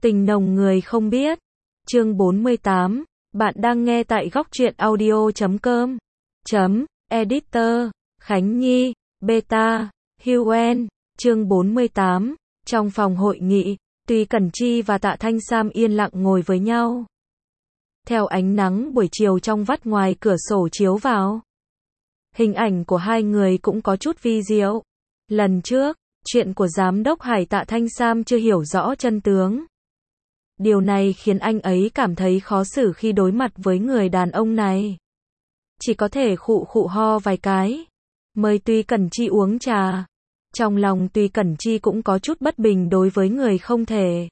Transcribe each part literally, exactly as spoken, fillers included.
Tình nồng người không biết. Chương bốn mươi tám. Bạn đang nghe tại góc truyện audio chấm com. Chấm. Editor. Khánh Nhi. Beta. Huen. Chương bốn mươi tám. Trong phòng hội nghị, Tuy Cẩn Chi và Tạ Thanh Sam yên lặng ngồi với nhau. Theo ánh nắng buổi chiều trong vắt ngoài cửa sổ chiếu vào, hình ảnh của hai người cũng có chút vi diệu. Lần trước, chuyện của giám đốc Hải Tạ Thanh Sam chưa hiểu rõ chân tướng. Điều này khiến anh ấy cảm thấy khó xử khi đối mặt với người đàn ông này. Chỉ có thể khụ khụ ho vài cái. Mời Tuy Cẩn Chi uống trà. Trong lòng Tuy Cẩn Chi cũng có chút bất bình đối với người không thể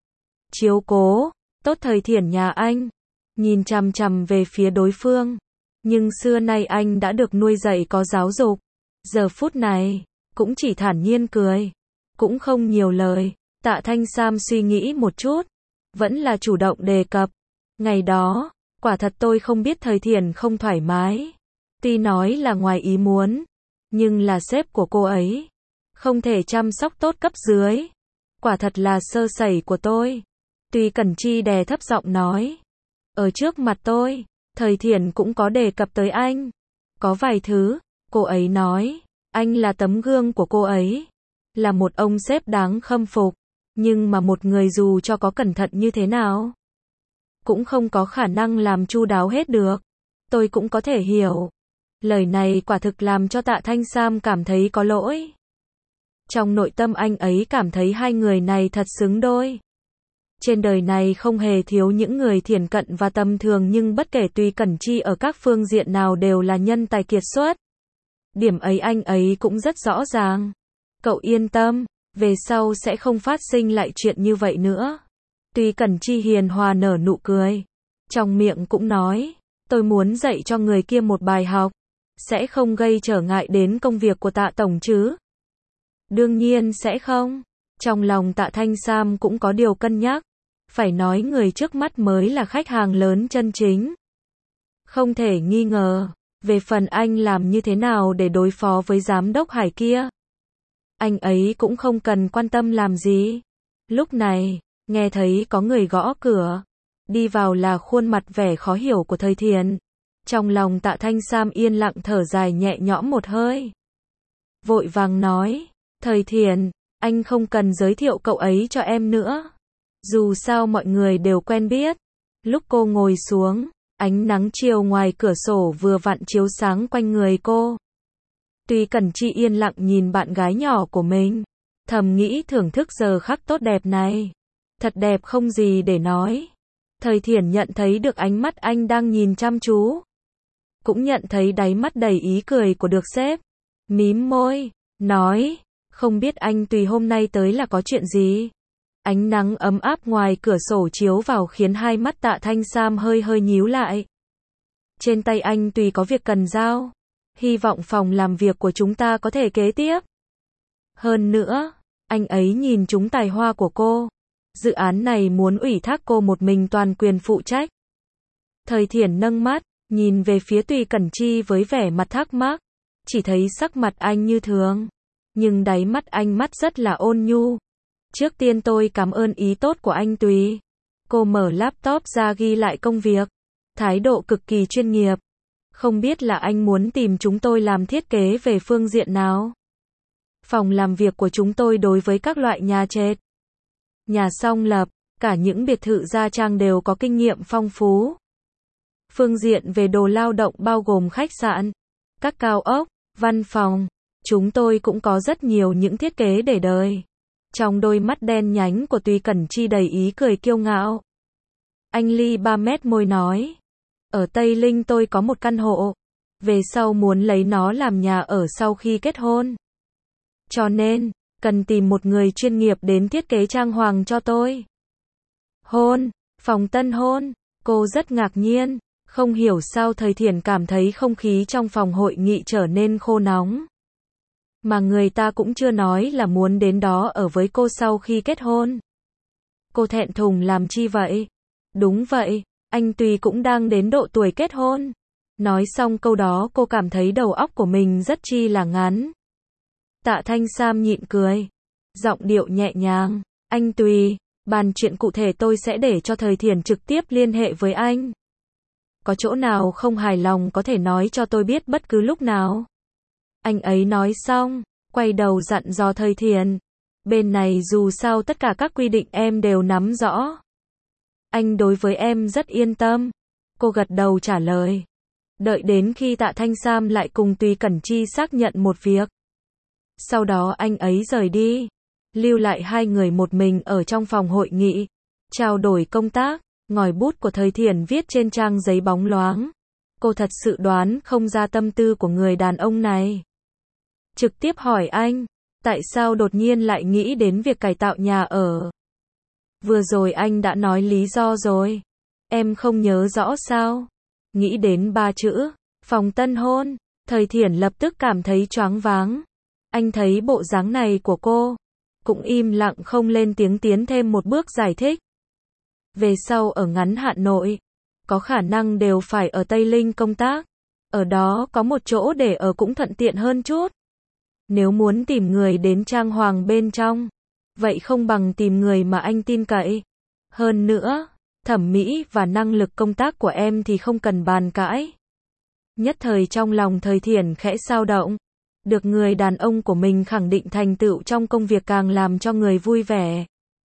chiếu cố tốt Thời Thiển nhà anh. Nhìn chằm chằm về phía đối phương. Nhưng xưa nay anh đã được nuôi dạy có giáo dục. Giờ phút này, cũng chỉ thản nhiên cười. Cũng không nhiều lời. Tạ Thanh Sam suy nghĩ một chút. Vẫn là chủ động đề cập. Ngày đó, quả thật tôi không biết Thời Thiển không thoải mái. Tuy nói là ngoài ý muốn. Nhưng là sếp của cô ấy. Không thể chăm sóc tốt cấp dưới. Quả thật là sơ sẩy của tôi. Tuy Cẩn Chi đè thấp giọng nói. Ở trước mặt tôi, Thời Thiển cũng có đề cập tới anh. Có vài thứ, cô ấy nói, anh là tấm gương của cô ấy. Là một ông sếp đáng khâm phục. Nhưng mà một người dù cho có cẩn thận như thế nào, cũng không có khả năng làm chu đáo hết được. Tôi cũng có thể hiểu. Lời này quả thực làm cho Tạ Thanh Sam cảm thấy có lỗi. Trong nội tâm anh ấy cảm thấy hai người này thật xứng đôi. Trên đời này không hề thiếu những người thiển cận và tầm thường, nhưng bất kể Tuy Cẩn Chi ở các phương diện nào đều là nhân tài kiệt xuất. Điểm ấy anh ấy cũng rất rõ ràng. Cậu yên tâm, về sau sẽ không phát sinh lại chuyện như vậy nữa. Tuy Cẩn Chi hiền hòa nở nụ cười. Trong miệng cũng nói, tôi muốn dạy cho người kia một bài học. Sẽ không gây trở ngại đến công việc của Tạ Tổng chứ? Đương nhiên sẽ không. Trong lòng Tạ Thanh Sam cũng có điều cân nhắc. Phải nói người trước mắt mới là khách hàng lớn chân chính. Không thể nghi ngờ. Về phần anh làm như thế nào để đối phó với giám đốc Hải kia, anh ấy cũng không cần quan tâm làm gì. Lúc này, nghe thấy có người gõ cửa. Đi vào là khuôn mặt vẻ khó hiểu của Thời Thiển. Trong lòng Tạ Thanh Sam yên lặng thở dài nhẹ nhõm một hơi. Vội vàng nói, Thời Thiển, anh không cần giới thiệu cậu ấy cho em nữa. Dù sao mọi người đều quen biết. Lúc cô ngồi xuống, ánh nắng chiều ngoài cửa sổ vừa vặn chiếu sáng quanh người cô. Tuy Cẩn Chi yên lặng nhìn bạn gái nhỏ của mình. Thầm nghĩ thưởng thức giờ khắc tốt đẹp này. Thật đẹp không gì để nói. Thời Thiển nhận thấy được ánh mắt anh đang nhìn chăm chú. Cũng nhận thấy đáy mắt đầy ý cười của được sếp. Mím môi, nói, không biết anh Tùy hôm nay tới là có chuyện gì? Ánh nắng ấm áp ngoài cửa sổ chiếu vào khiến hai mắt Tạ Thanh Sam hơi hơi nhíu lại. Trên tay anh Tùy có việc cần giao. Hy vọng phòng làm việc của chúng ta có thể kế tiếp. Hơn nữa, anh ấy nhìn trúng tài hoa của cô. Dự án này muốn ủy thác cô một mình toàn quyền phụ trách. Thời Thiển nâng mắt, nhìn về phía Tuy Cẩn Chi với vẻ mặt thắc mắc. Chỉ thấy sắc mặt anh như thường. Nhưng đáy mắt anh mắt rất là ôn nhu. Trước tiên tôi cảm ơn ý tốt của anh Tùy. Cô mở laptop ra ghi lại công việc. Thái độ cực kỳ chuyên nghiệp. Không biết là anh muốn tìm chúng tôi làm thiết kế về phương diện nào? Phòng làm việc của chúng tôi đối với các loại nhà trệt, nhà song lập, cả những biệt thự gia trang đều có kinh nghiệm phong phú. Phương diện về đồ lao động bao gồm khách sạn, các cao ốc, văn phòng. Chúng tôi cũng có rất nhiều những thiết kế để đời. Trong đôi mắt đen nhánh của Tuy Cẩn Chi đầy ý cười kiêu ngạo. Anh Ly ba mét môi nói. Ở Tây Linh tôi có một căn hộ. Về sau muốn lấy nó làm nhà ở sau khi kết hôn. Cho nên, cần tìm một người chuyên nghiệp đến thiết kế trang hoàng cho tôi. Hôn, phòng tân hôn. Cô rất ngạc nhiên. Không hiểu sao Thời Thiển cảm thấy không khí trong phòng hội nghị trở nên khô nóng. Mà người ta cũng chưa nói là muốn đến đó ở với cô sau khi kết hôn. Cô thẹn thùng làm chi vậy? Đúng vậy, anh Tùy cũng đang đến độ tuổi kết hôn. Nói xong câu đó cô cảm thấy đầu óc của mình rất chi là ngắn. Tạ Thanh Sam nhịn cười. Giọng điệu nhẹ nhàng. Anh Tùy, Bàn chuyện cụ thể tôi sẽ để cho Thời Thiển trực tiếp liên hệ với anh. Có chỗ nào không hài lòng có thể nói cho tôi biết bất cứ lúc nào. Anh ấy nói xong, quay đầu dặn dò Thời Thiển. Bên này dù sao tất cả các quy định em đều nắm rõ. Anh đối với em rất yên tâm. Cô gật đầu trả lời. Đợi đến khi Tạ Thanh Sam lại cùng Tùy Cẩn Chi xác nhận một việc. Sau đó anh ấy rời đi. Lưu lại hai người một mình ở trong phòng hội nghị. Trao đổi công tác. Ngòi bút của Thời Thiển viết trên trang giấy bóng loáng. Cô thật sự đoán không ra tâm tư của người đàn ông này. Trực tiếp hỏi anh. Tại sao đột nhiên lại nghĩ đến việc cải tạo nhà ở? Vừa rồi anh đã nói lý do rồi. Em không nhớ rõ sao? Nghĩ đến ba chữ, phòng tân hôn, Thời Thiển lập tức cảm thấy choáng váng. Anh thấy bộ dáng này của cô, cũng im lặng không lên tiếng tiến thêm một bước giải thích. Về sau ở ngắn hạn nội, có khả năng đều phải ở Tây Linh công tác. Ở đó có một chỗ để ở cũng thuận tiện hơn chút. Nếu muốn tìm người đến trang hoàng bên trong, vậy không bằng tìm người mà anh tin cậy. Hơn nữa, thẩm mỹ và năng lực công tác của em thì không cần bàn cãi. Nhất thời trong lòng Thời Thiển khẽ xao động. Được người đàn ông của mình khẳng định thành tựu trong công việc càng làm cho người vui vẻ.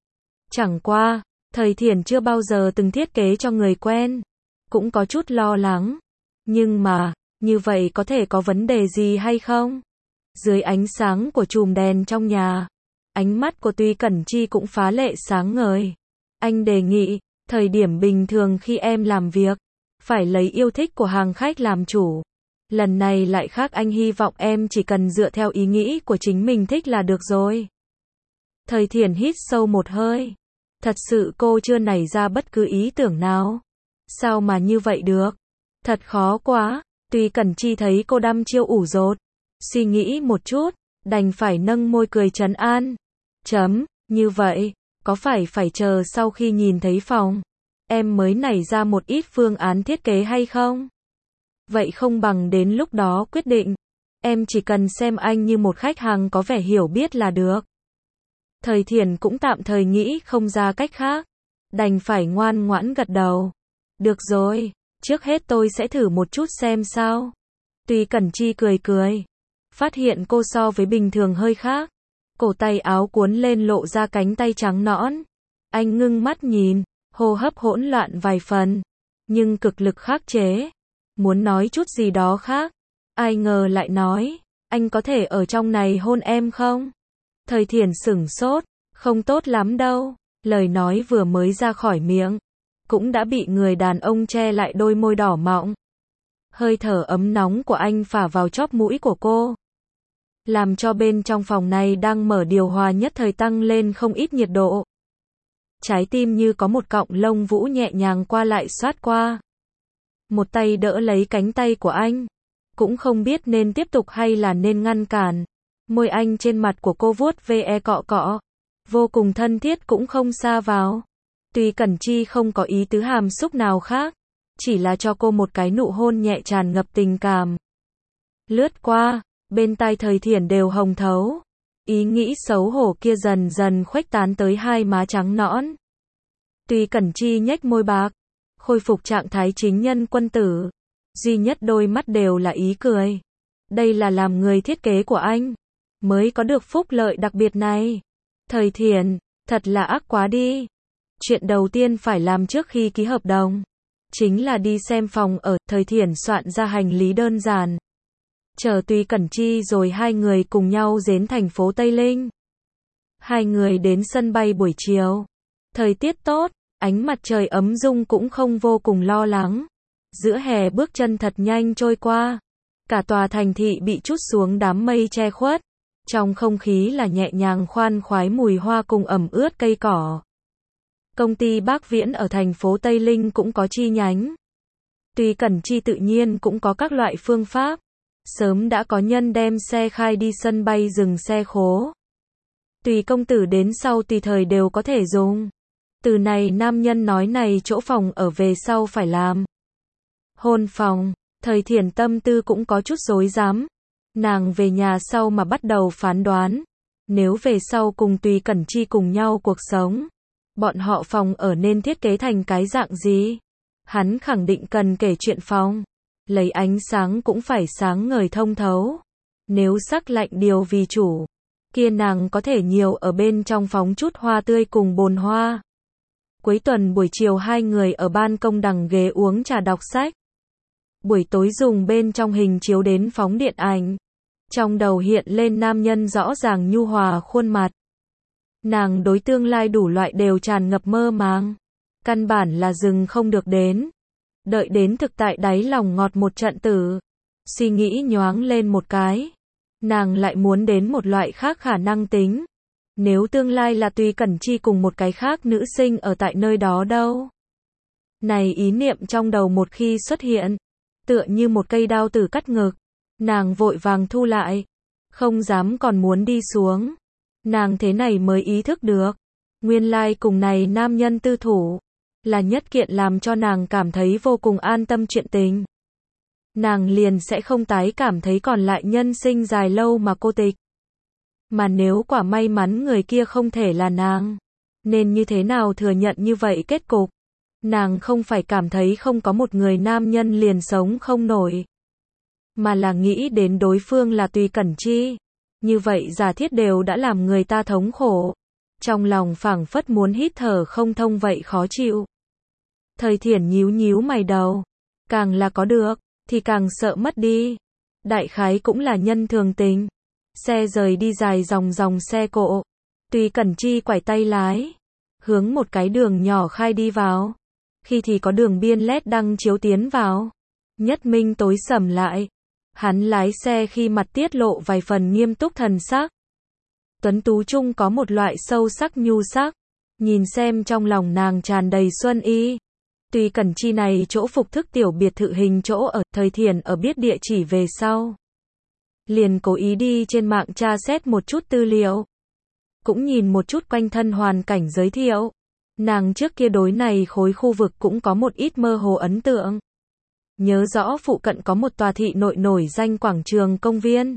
Chẳng qua, Thời Thiển chưa bao giờ từng thiết kế cho người quen. Cũng có chút lo lắng. Nhưng mà, như vậy có thể có vấn đề gì hay không? Dưới ánh sáng của chùm đèn trong nhà, ánh mắt của Tùy Cẩn Chi cũng phá lệ sáng ngời. Anh đề nghị, thời điểm bình thường khi em làm việc, phải lấy yêu thích của hàng khách làm chủ. Lần này lại khác, anh hy vọng em chỉ cần dựa theo ý nghĩ của chính mình thích là được rồi. Thời Thiển hít sâu một hơi. Thật sự cô chưa nảy ra bất cứ ý tưởng nào. Sao mà như vậy được? Thật khó quá. Tùy Cẩn Chi thấy cô đăm chiêu ủ rột. Suy nghĩ một chút, đành phải nâng môi cười trấn an. Chấm, như vậy, có phải phải chờ sau khi nhìn thấy phòng, em mới nảy ra một ít phương án thiết kế hay không? Vậy không bằng đến lúc đó quyết định. Em chỉ cần xem anh như một khách hàng có vẻ hiểu biết là được. Thời Thiển cũng tạm thời nghĩ không ra cách khác. Đành phải ngoan ngoãn gật đầu. Được rồi, trước hết tôi sẽ thử một chút xem sao. Tùy Cẩn Chi cười cười. Phát hiện cô so với bình thường hơi khác. Cổ tay áo cuốn lên lộ ra cánh tay trắng nõn. Anh ngưng mắt nhìn, hô hấp hỗn loạn vài phần. Nhưng cực lực khắc chế. Muốn nói chút gì đó khác. Ai ngờ lại nói, anh có thể ở trong này hôn em không? Thời Thiển sửng sốt, không tốt lắm đâu. Lời nói vừa mới ra khỏi miệng, cũng đã bị người đàn ông che lại đôi môi đỏ mọng. Hơi thở ấm nóng của anh phả vào chóp mũi của cô. Làm cho bên trong phòng này đang mở điều hòa nhất thời tăng lên không ít nhiệt độ. Trái tim như có một cọng lông vũ nhẹ nhàng qua lại xoát qua. Một tay đỡ lấy cánh tay của anh. Cũng không biết nên tiếp tục hay là nên ngăn cản. Môi anh trên mặt của cô vuốt ve cọ cọ. Vô cùng thân thiết cũng không xa vào. Tùy Cẩn Chi không có ý tứ hàm xúc nào khác. Chỉ là cho cô một cái nụ hôn nhẹ tràn ngập tình cảm. Lướt qua, bên tai Thời Thiển đều hồng thấu. Ý nghĩ xấu hổ kia dần dần khuếch tán tới hai má trắng nõn. Tùy Cẩn Chi nhếch môi bạc. Khôi phục trạng thái chính nhân quân tử. Duy nhất đôi mắt đều là ý cười. Đây là làm người thiết kế của anh. Mới có được phúc lợi đặc biệt này. Thời Thiển, thật là ác quá đi. Chuyện đầu tiên phải làm trước khi ký hợp đồng. Chính là đi xem phòng ở. Thời Thiển soạn ra hành lý đơn giản. Chờ Tùy Cẩn Chi rồi hai người cùng nhau đến thành phố Tây Linh. Hai người đến sân bay buổi chiều. Thời tiết tốt, ánh mặt trời ấm dung cũng không vô cùng lo lắng. Giữa hè bước chân thật nhanh trôi qua. Cả tòa thành thị bị trút xuống đám mây che khuất. Trong không khí là nhẹ nhàng khoan khoái mùi hoa cùng ẩm ướt cây cỏ. Công ty Bác Viễn ở thành phố Tây Linh cũng có chi nhánh. Tùy Cẩn Chi tự nhiên cũng có các loại phương pháp. Sớm đã có nhân đem xe khai đi sân bay dừng xe khố. Tùy công tử đến sau tùy thời đều có thể dùng. Từ này nam nhân nói này chỗ phòng ở về sau phải làm. Hôn phòng, Thời Thiển tâm tư cũng có chút rối rắm. Nàng về nhà sau mà bắt đầu phán đoán. Nếu về sau cùng Tùy Cẩn Chi cùng nhau cuộc sống. Bọn họ phòng ở nên thiết kế thành cái dạng gì? Hắn khẳng định cần kể chuyện phòng. Lấy ánh sáng cũng phải sáng ngời thông thấu. Nếu sắc lạnh điều vì chủ, kia nàng có thể nhiều ở bên trong phóng chút hoa tươi cùng bồn hoa. Cuối tuần buổi chiều hai người ở ban công đằng ghế uống trà đọc sách. Buổi tối dùng bên trong hình chiếu đến phóng điện ảnh. Trong đầu hiện lên nam nhân rõ ràng nhu hòa khuôn mặt. Nàng đối tương lai đủ loại đều tràn ngập mơ màng. Căn bản là dừng không được đến. Đợi đến thực tại đáy lòng ngọt một trận tử. Suy nghĩ nhoáng lên một cái. Nàng lại muốn đến một loại khác khả năng tính. Nếu tương lai là Tùy Cẩn Chi cùng một cái khác nữ sinh ở tại nơi đó đâu. Này ý niệm trong đầu một khi xuất hiện. Tựa như một cây đao tử cắt ngực. Nàng vội vàng thu lại. Không dám còn muốn đi xuống. Nàng thế này mới ý thức được. Nguyên lai cùng này nam nhân tư thủ. Là nhất kiện làm cho nàng cảm thấy vô cùng an tâm chuyện tình. Nàng liền sẽ không tái cảm thấy còn lại nhân sinh dài lâu mà cô tịch. Mà nếu quả may mắn người kia không thể là nàng. Nên như thế nào thừa nhận như vậy kết cục. Nàng không phải cảm thấy không có một người nam nhân liền sống không nổi. Mà là nghĩ đến đối phương là Tùy Cẩn Chi. Như vậy giả thiết đều đã làm người ta thống khổ. Trong lòng phảng phất muốn hít thở không thông vậy khó chịu. Thời Thiển nhíu nhíu mày đầu. Càng là có được, thì càng sợ mất đi. Đại khái cũng là nhân thường tình. Xe rời đi dài dòng dòng xe cộ. Tùy Cẩn Chi quải tay lái. Hướng một cái đường nhỏ khai đi vào. Khi thì có đường biên led đăng chiếu tiến vào. Nhất minh tối sầm lại. Hắn lái xe khi mặt tiết lộ vài phần nghiêm túc thần sắc. Tuấn tú trung có một loại sâu sắc nhu sắc. Nhìn xem trong lòng nàng tràn đầy xuân y. Tùy Cẩn Chi này chỗ phục thức tiểu biệt thự hình chỗ ở, Thời Thiển ở biết địa chỉ về sau. Liền cố ý đi trên mạng tra xét một chút tư liệu. Cũng nhìn một chút quanh thân hoàn cảnh giới thiệu. Nàng trước kia đối này khối khu vực cũng có một ít mơ hồ ấn tượng. Nhớ rõ phụ cận có một tòa thị nội nổi danh quảng trường công viên.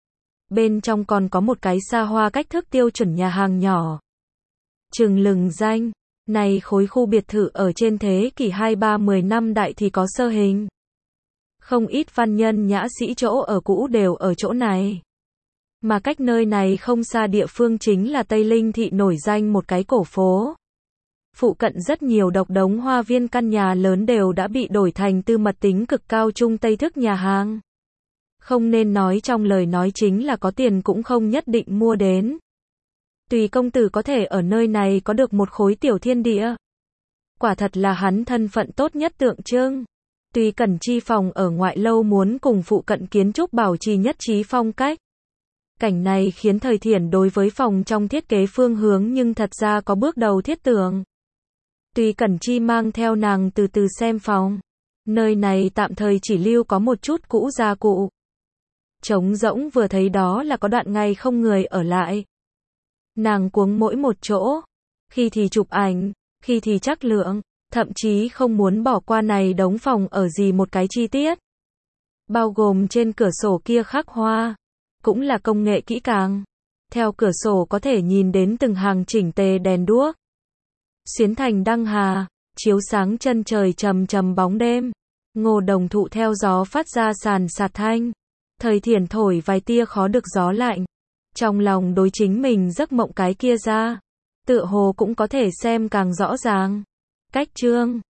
Bên trong còn có một cái xa hoa cách thức tiêu chuẩn nhà hàng nhỏ. Chừng lừng danh. Này khối khu biệt thự ở trên thế kỷ hai ba mười năm đại thì có sơ hình. Không ít văn nhân nhã sĩ chỗ ở cũ đều ở chỗ này. Mà cách nơi này không xa địa phương chính là Tây Linh thị nổi danh một cái cổ phố. Phụ cận rất nhiều độc đống hoa viên căn nhà lớn đều đã bị đổi thành tư mật tính cực cao trung Tây thức nhà hàng. Không nên nói trong lời nói chính là có tiền cũng không nhất định mua đến. Tùy công tử có thể ở nơi này có được một khối tiểu thiên địa. Quả thật là hắn thân phận tốt nhất tượng trưng. Tùy Cẩn Chi phòng ở ngoại lâu muốn cùng phụ cận kiến trúc bảo trì nhất trí phong cách. Cảnh này khiến Thời Thiển đối với phòng trong thiết kế phương hướng nhưng thật ra có bước đầu thiết tưởng. Tùy Cẩn Chi mang theo nàng từ từ xem phòng. Nơi này tạm thời chỉ lưu có một chút cũ gia cụ. Trống rỗng vừa thấy đó là có đoạn ngày không người ở lại. Nàng cuống mỗi một chỗ. Khi thì chụp ảnh, khi thì trắc lượng, thậm chí không muốn bỏ qua này đống phòng ở gì một cái chi tiết. Bao gồm trên cửa sổ kia khắc hoa. Cũng là công nghệ kỹ càng. Theo cửa sổ có thể nhìn đến từng hàng chỉnh tề đèn đuốc. Xuyến thành đăng hà, chiếu sáng chân trời trầm trầm bóng đêm. Ngô đồng thụ theo gió phát ra sàn sạt thanh. Thời Thiển thổi vài tia khó được gió lạnh. Trong lòng đối chính mình giấc mộng cái kia ra. Tựa hồ cũng có thể xem càng rõ ràng. Cách chương